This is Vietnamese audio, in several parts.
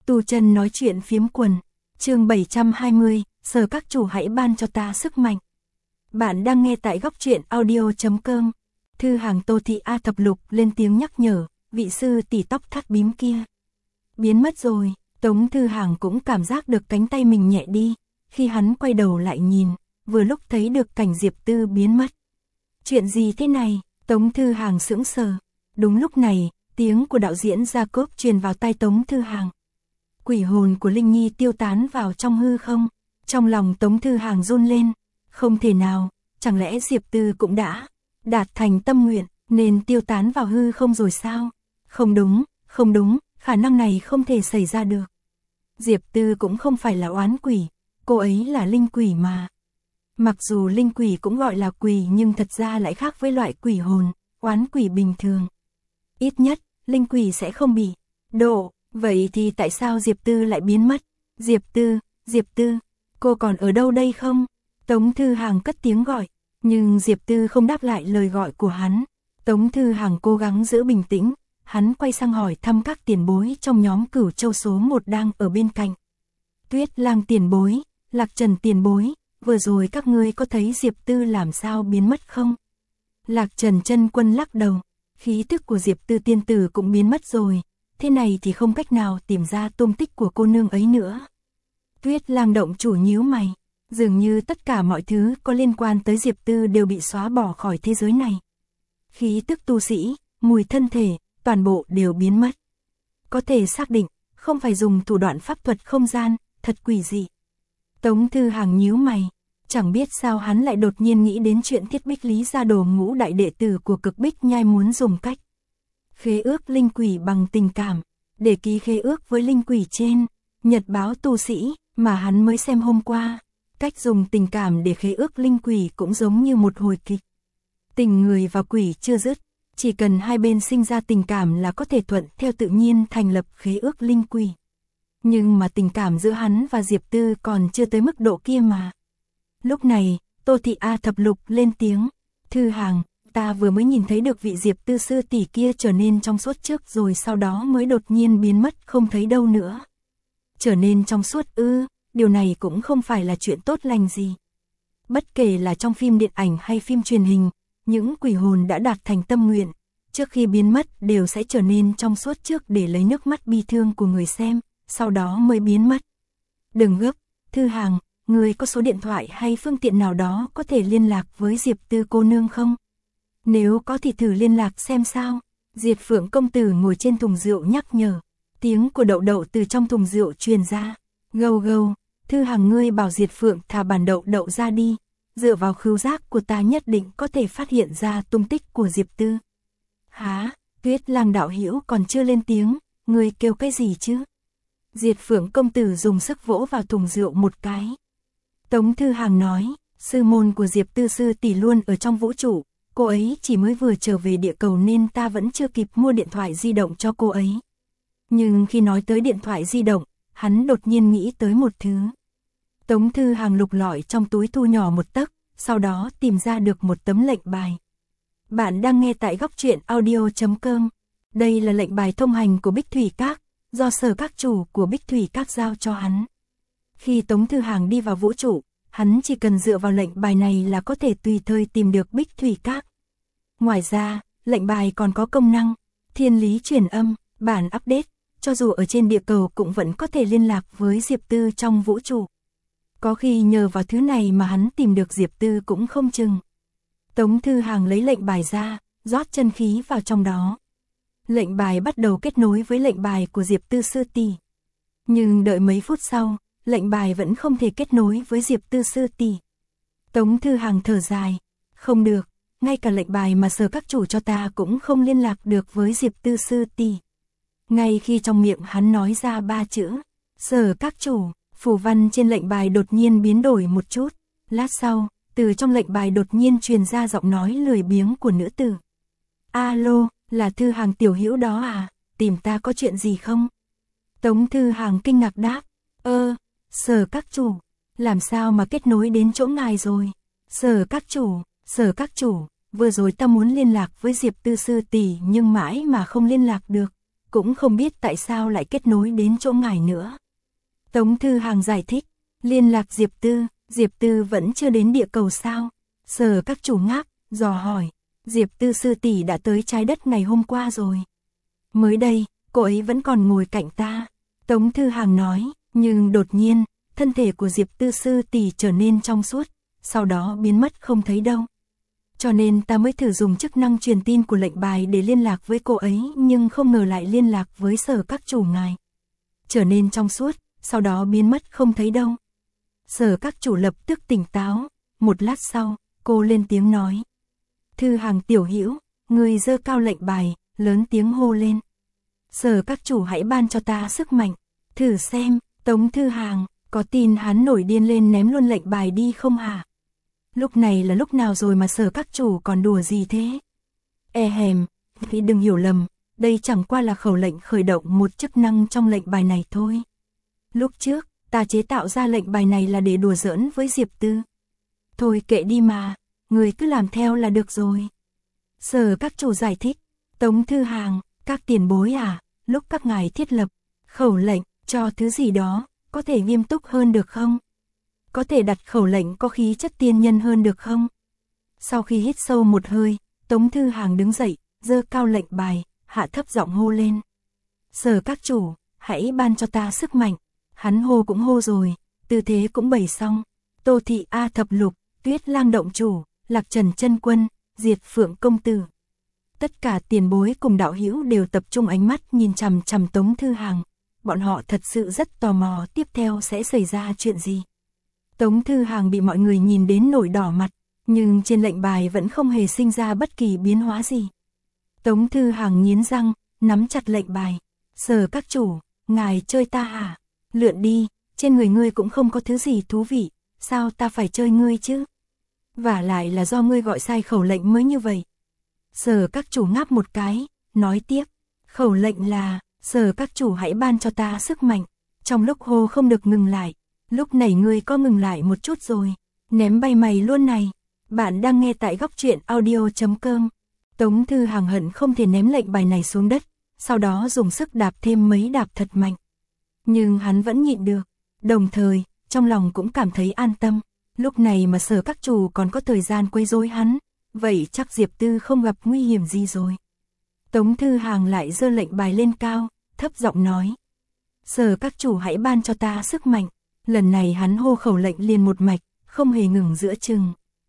Tu chân nói chuyện phiếm quần, chương 720, Sở các chủ hãy ban cho ta sức mạnh. Bạn đang nghe tại góc truyện audio.com. Thư hàng Tô Thị A Thập Lục lên tiếng nhắc nhở, vị sư tỷ tóc thắt bím kia biến mất rồi. Tống Thư Hàng cũng cảm giác được cánh tay mình nhẹ đi, khi hắn quay đầu lại nhìn, vừa lúc thấy được cảnh Diệp Tư biến mất. Chuyện gì thế này? Tống Thư Hàng sững sờ. Đúng lúc này, tiếng của đạo diễn Jacob truyền vào tai Tống Thư Hàng. Quỷ hồn của Linh Nhi tiêu tán vào trong hư không. Trong lòng Tống Thư Hàng run lên. Không thể nào, chẳng lẽ Diệp Tư cũng đã đạt thành tâm nguyện, nên tiêu tán vào hư không rồi sao? Không đúng, khả năng này không thể xảy ra được. Diệp Tư cũng không phải là oán quỷ, cô ấy là linh quỷ mà. Mặc dù linh quỷ cũng gọi là quỷ nhưng thật ra lại khác với loại quỷ hồn, oán quỷ bình thường. Ít nhất, linh quỷ sẽ không bị độ. Vậy thì tại sao Diệp Tư lại biến mất? Diệp Tư, cô còn ở đâu đây không? Tống Thư Hàng cất tiếng gọi, nhưng Diệp Tư không đáp lại lời gọi của hắn. Tống Thư Hàng cố gắng giữ bình tĩnh, hắn quay sang hỏi thăm các tiền bối trong nhóm Cửu Châu số 1 đang ở bên cạnh. Tuyết Lang tiền bối, Lạc Trần tiền bối, vừa rồi các ngươi có thấy Diệp Tư làm sao biến mất không? Lạc Trần chân quân lắc đầu, khí tức của Diệp Tư tiên tử cũng biến mất rồi, thế này thì không cách nào tìm ra tung tích của cô nương ấy nữa. Tuyết Lang động chủ nhíu mày, dường như tất cả mọi thứ có liên quan tới Diệp Tư đều bị xóa bỏ khỏi thế giới này. Khí tức tu sĩ, mùi thân thể, toàn bộ đều biến mất. Có thể xác định, không phải dùng thủ đoạn pháp thuật không gian, thật quỷ dị. Tống Thư Hàng nhíu mày, chẳng biết sao hắn lại đột nhiên nghĩ đến chuyện Thiết Bích Lý Gia Đồ ngũ đại đệ tử của Cực Bích Nhai muốn dùng cách khế ước linh quỷ bằng tình cảm, để ký khế ước với linh quỷ trên nhật báo tu sĩ mà hắn mới xem hôm qua. Cách dùng tình cảm để khế ước linh quỷ cũng giống như một hồi kịch. Tình người và quỷ chưa dứt, chỉ cần hai bên sinh ra tình cảm là có thể thuận theo tự nhiên thành lập khế ước linh quỷ. Nhưng mà tình cảm giữa hắn và Diệp Tư còn chưa tới mức độ kia mà. Lúc này, Tô Thị A Thập Lục lên tiếng, Thư Hàng, ta vừa mới nhìn thấy được vị Diệp Tư sư tỷ kia trở nên trong suốt trước rồi sau đó mới đột nhiên biến mất không thấy đâu nữa. Trở nên trong suốt ư? Điều này cũng không phải là chuyện tốt lành gì. Bất kể là trong phim điện ảnh hay phim truyền hình, những quỷ hồn đã đạt thành tâm nguyện, trước khi biến mất đều sẽ trở nên trong suốt trước để lấy nước mắt bi thương của người xem, sau đó mới biến mất. Đừng gấp, Thư Hàng, người có số điện thoại hay phương tiện nào đó có thể liên lạc với Diệp Tư cô nương không? Nếu có thì thử liên lạc xem sao. Diệt Phượng công tử ngồi trên thùng rượu nhắc nhở. Tiếng của Đậu Đậu từ trong thùng rượu truyền ra. Gâu gâu, Thư Hàng ngươi bảo Diệt Phượng thả bản Đậu Đậu ra đi. Dựa vào khứu giác của ta nhất định có thể phát hiện ra tung tích của Diệp Tư. Hả? Tuyết Lang đạo hữu còn chưa lên tiếng, ngươi kêu cái gì chứ? Diệt Phượng công tử dùng sức vỗ vào thùng rượu một cái. Tống Thư Hàng nói, sư môn của Diệp Tư sư tỷ luôn ở trong vũ trụ, cô ấy chỉ mới vừa trở về địa cầu nên ta vẫn chưa kịp mua điện thoại di động cho cô ấy. Nhưng khi nói tới điện thoại di động, hắn đột nhiên nghĩ tới một thứ. Tống Thư Hàng lục lọi trong túi thu nhỏ một tấc, sau đó tìm ra được một tấm lệnh bài. Bạn đang nghe tại góc truyện audio.com. Đây là lệnh bài thông hành của Bích Thủy Các, do Sở các chủ của Bích Thủy Các giao cho hắn. Khi Tống Thư Hàng đi vào vũ trụ, hắn chỉ cần dựa vào lệnh bài này là có thể tùy thời tìm được Bích Thủy Các. Ngoài ra, lệnh bài còn có công năng thiên lý truyền âm, bản update, cho dù ở trên địa cầu cũng vẫn có thể liên lạc với Diệp Tư trong vũ trụ. Có khi nhờ vào thứ này mà hắn tìm được Diệp Tư cũng không chừng. Tống Thư Hàng lấy lệnh bài ra, rót chân khí vào trong đó. Lệnh bài bắt đầu kết nối với lệnh bài của Diệp Tư sư tỷ. Nhưng đợi mấy phút sau, lệnh bài vẫn không thể kết nối với Diệp Tư sư tỷ. Tống Thư Hàng thở dài, không được, ngay cả lệnh bài mà Sở các chủ cho ta cũng không liên lạc được với Diệp Tư sư tỷ. Ngay khi trong miệng hắn nói ra 3 chữ, Sở các chủ, phù văn trên lệnh bài đột nhiên biến đổi một chút. Lát sau, từ trong lệnh bài đột nhiên truyền ra giọng nói lười biếng của nữ tử. Alo, là Thư Hàng tiểu hữu đó à, tìm ta có chuyện gì không? Tống Thư Hàng kinh ngạc đáp, Sở các chủ, làm sao mà kết nối đến chỗ ngài rồi? Sở các chủ, vừa rồi ta muốn liên lạc với Diệp Tư sư tỷ nhưng mãi mà không liên lạc được. cũng không biết tại sao lại kết nối đến chỗ ngài nữa. Tống Thư Hàng giải thích, liên lạc Diệp Tư vẫn chưa đến địa cầu sao? Sở các chủ ngáp, dò hỏi, Diệp Tư sư tỷ đã tới trái đất ngày hôm qua rồi. Mới đây, cô ấy vẫn còn ngồi cạnh ta. Tống Thư Hàng nói, nhưng đột nhiên, thân thể của Diệp Tư sư tỷ trở nên trong suốt, sau đó biến mất không thấy đâu. Cho nên ta mới thử dùng chức năng truyền tin của lệnh bài để liên lạc với cô ấy, nhưng không ngờ lại liên lạc với sở các chủ ngài. Trở nên trong suốt, sau đó biến mất không thấy đâu. Sở các chủ lập tức tỉnh táo, một lát sau, cô lên tiếng nói. Thư Hàng tiểu hữu, người giơ cao lệnh bài, lớn tiếng hô lên. Sở các chủ hãy ban cho ta sức mạnh, thử xem, Tống Thư Hàng, có tin hắn nổi điên lên ném luôn lệnh bài đi không hả? Lúc này là lúc nào rồi mà sở các chủ còn đùa gì thế? Vì đừng hiểu lầm, đây chẳng qua là khẩu lệnh khởi động một chức năng trong lệnh bài này thôi. Lúc trước, ta chế tạo ra lệnh bài này là để đùa giỡn với Diệp Tư. Thôi kệ đi mà, người cứ làm theo là được rồi. Sở các chủ giải thích, Tống Thư Hàng, các tiền bối à, lúc các ngài thiết lập khẩu lệnh cho thứ gì đó, có thể nghiêm túc hơn được không? Có thể đặt khẩu lệnh có khí chất tiên nhân hơn được không? Sau khi hít sâu một hơi, Tống Thư Hàng đứng dậy, giơ cao lệnh bài, hạ thấp giọng hô lên. Sở các chủ, hãy ban cho ta sức mạnh. Hắn hô cũng hô rồi, tư thế cũng bày xong. Tô Thị A Thập Lục, Tuyết Lang động chủ, Lạc Trần chân quân, Diệt Phượng công tử. Tất cả tiền bối cùng đạo hữu đều tập trung ánh mắt nhìn chằm chằm Tống Thư Hàng. Bọn họ thật sự rất tò mò tiếp theo sẽ xảy ra chuyện gì. Tống Thư Hàng bị mọi người nhìn đến nổi đỏ mặt, nhưng trên lệnh bài vẫn không hề sinh ra bất kỳ biến hóa gì. Tống Thư Hàng nghiến răng, nắm chặt lệnh bài. Sở các chủ, ngài chơi ta hả? Lượn đi, trên người ngươi cũng không có thứ gì thú vị, sao ta phải chơi ngươi chứ? Vả lại là do ngươi gọi sai khẩu lệnh mới như vậy. Sở các chủ ngáp một cái, nói tiếp, khẩu lệnh là, sở các chủ hãy ban cho ta sức mạnh. Trong lúc hô không được ngừng lại, lúc này ngươi có ngừng lại một chút rồi, ném bay mày luôn này. Bạn đang nghe tại góc truyện audio.com. Tống Thư Hàng hận không thể ném lệnh bài này xuống đất, sau đó dùng sức đạp thêm mấy đạp thật mạnh. Nhưng hắn vẫn nhịn được, đồng thời, trong lòng cũng cảm thấy an tâm. Lúc này mà sở các chủ còn có thời gian quấy rối hắn, vậy chắc Diệp Tư không gặp nguy hiểm gì rồi. Tống Thư Hàng lại giơ lệnh bài lên cao, thấp giọng nói. Sở các chủ hãy ban cho ta sức mạnh. Lần này hắn hô khẩu lệnh liền một mạch, không hề ngừng giữa chừng.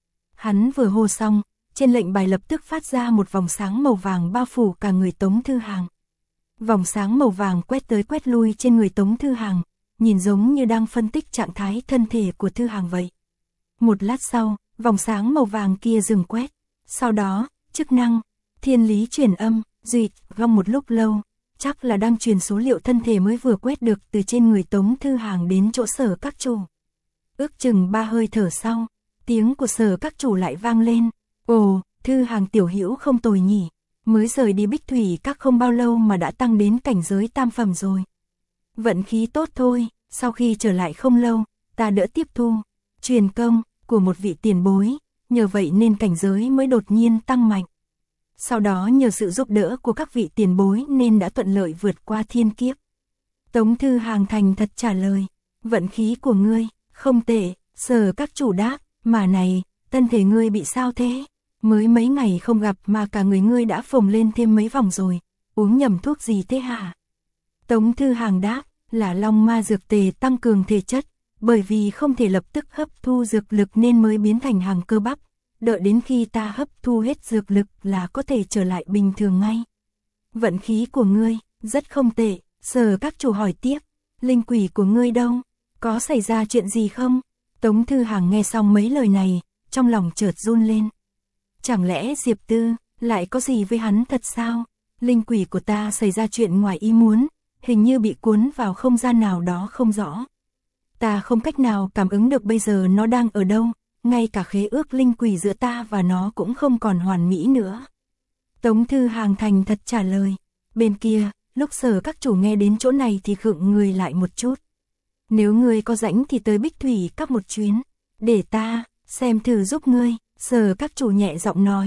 Hắn vừa hô xong, trên lệnh bài lập tức phát ra một vòng sáng màu vàng bao phủ cả người Tống Thư Hàng. Vòng sáng màu vàng quét tới quét lui trên người Tống Thư Hàng, nhìn giống như đang phân tích trạng thái thân thể của Thư Hàng vậy. Một lát sau, vòng sáng màu vàng kia dừng quét. Sau đó, chức năng, thiên lý truyền âm, duyệt, gong một lúc lâu, chắc là đang truyền số liệu thân thể mới vừa quét được từ trên người Tống Thư Hàng đến chỗ sở các chủ. Ước chừng 3 hơi thở sau, tiếng của sở các chủ lại vang lên. Ồ, Thư Hàng tiểu hữu không tồi nhỉ, mới rời đi Bích Thủy các không bao lâu mà đã tăng đến cảnh giới tam phẩm rồi. Vận khí tốt thôi, sau khi trở lại không lâu, ta đỡ tiếp thu truyền công của một vị tiền bối, nhờ vậy nên cảnh giới mới đột nhiên tăng mạnh. Sau đó nhờ sự giúp đỡ của các vị tiền bối nên đã thuận lợi vượt qua thiên kiếp. Tống Thư Hàng thành thật trả lời, vận khí của ngươi, không tệ, sở các chủ đáp, mà này, thân thể ngươi bị sao thế? Mới mấy ngày không gặp mà cả người ngươi đã phồng lên thêm mấy vòng rồi, uống nhầm thuốc gì thế hả? Tống Thư Hàng đáp, là Long Ma dược tề tăng cường thể chất, bởi vì không thể lập tức hấp thu dược lực nên mới biến thành hàng cơ bắp, đợi đến khi ta hấp thu hết dược lực là có thể trở lại bình thường ngay. Vận khí của ngươi, rất không tệ, sở các chủ hỏi tiếp, linh quỷ của ngươi đâu, có xảy ra chuyện gì không? Tống Thư Hàng nghe xong mấy lời này, trong lòng chợt run lên. Chẳng lẽ Diệp Tư lại có gì với hắn thật sao? Linh quỷ của ta xảy ra chuyện ngoài ý muốn, hình như bị cuốn vào không gian nào đó không rõ. Ta không cách nào cảm ứng được bây giờ nó đang ở đâu, ngay cả khế ước linh quỷ giữa ta và nó cũng không còn hoàn mỹ nữa. Tống Thư Hàng thành thật trả lời. Bên kia, lúc sở các chủ nghe đến chỗ này thì khựng người lại một chút. Nếu ngươi có rảnh thì tới Bích Thủy các một chuyến, để ta xem thử giúp ngươi. Sở các chủ nhẹ giọng nói.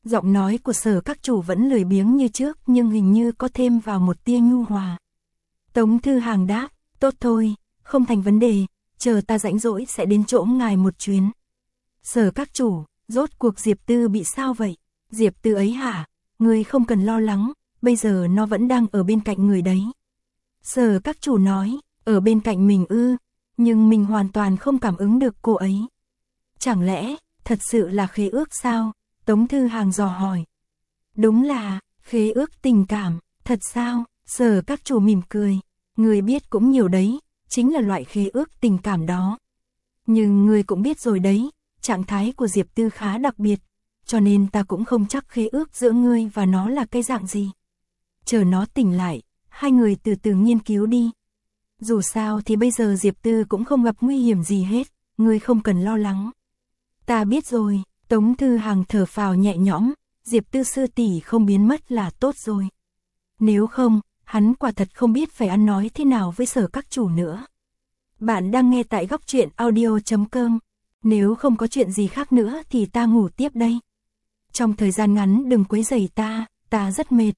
Giọng nói của Sở các chủ vẫn lười biếng như trước nhưng hình như có thêm vào một tia nhu hòa. Tống Thư Hàng đáp, tốt thôi, không thành vấn đề, chờ ta rảnh rỗi sẽ đến chỗ ngài một chuyến. Sở các chủ, rốt cuộc Diệp Tư bị sao vậy? Diệp Tư ấy hả? Người không cần lo lắng, bây giờ nó vẫn đang ở bên cạnh người đấy. Sở các chủ nói, ở bên cạnh mình ư, nhưng mình hoàn toàn không cảm ứng được cô ấy. Chẳng lẽ, thật sự là khế ước sao? Tống Thư Hàng dò hỏi. Đúng là, khế ước tình cảm, thật sao? Sở các chủ mỉm cười, người biết cũng nhiều đấy, chính là loại khế ước tình cảm đó. Nhưng người cũng biết rồi đấy, trạng thái của Diệp Tư khá đặc biệt, cho nên ta cũng không chắc khế ước giữa ngươi và nó là cái dạng gì. Chờ nó tỉnh lại, hai người từ từ nghiên cứu đi. Dù sao thì bây giờ Diệp Tư cũng không gặp nguy hiểm gì hết, ngươi không cần lo lắng. Ta biết rồi, Tống Thư Hàng thở phào nhẹ nhõm, Diệp Tư sư tỷ không biến mất là tốt rồi. Nếu không, hắn quả thật không biết phải ăn nói thế nào với Sở các chủ nữa. Bạn đang nghe tại Góc Truyện Audio.com. Nếu không có chuyện gì khác nữa thì ta ngủ tiếp đây. Trong thời gian ngắn đừng quấy rầy ta rất mệt.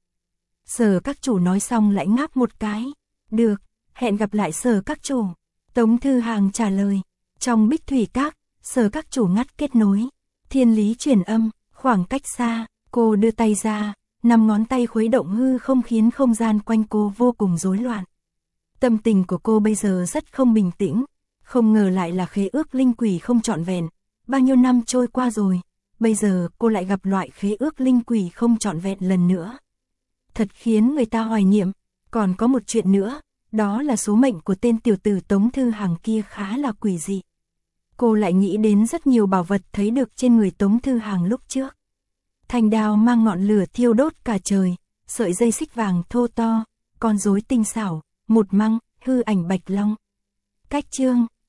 Sở các chủ nói xong lại ngáp một cái. Được, hẹn gặp lại Sở các chủ. Tống Thư Hàng trả lời. Trong Bích Thủy Các, Sở các chủ ngắt kết nối. Thiên lý truyền âm, khoảng cách xa, cô đưa tay ra, 5 ngón tay khuấy động hư không khiến không gian quanh cô vô cùng rối loạn. Tâm tình của cô bây giờ rất không bình tĩnh, không ngờ lại là khế ước linh quỷ không trọn vẹn. Bao nhiêu năm trôi qua rồi, bây giờ cô lại gặp loại khế ước linh quỷ không trọn vẹn lần nữa. Thật khiến người ta hoài niệm, còn có một chuyện nữa, đó là số mệnh của tên tiểu tử Tống Thư Hàng kia khá là quỷ dị. Cô lại nghĩ đến rất nhiều bảo vật thấy được trên người Tống Thư Hàng lúc trước. Thanh đao mang ngọn lửa thiêu đốt cả trời, sợi dây xích vàng thô to, con rối tinh xảo, một măng, hư ảnh bạch long. Cách chương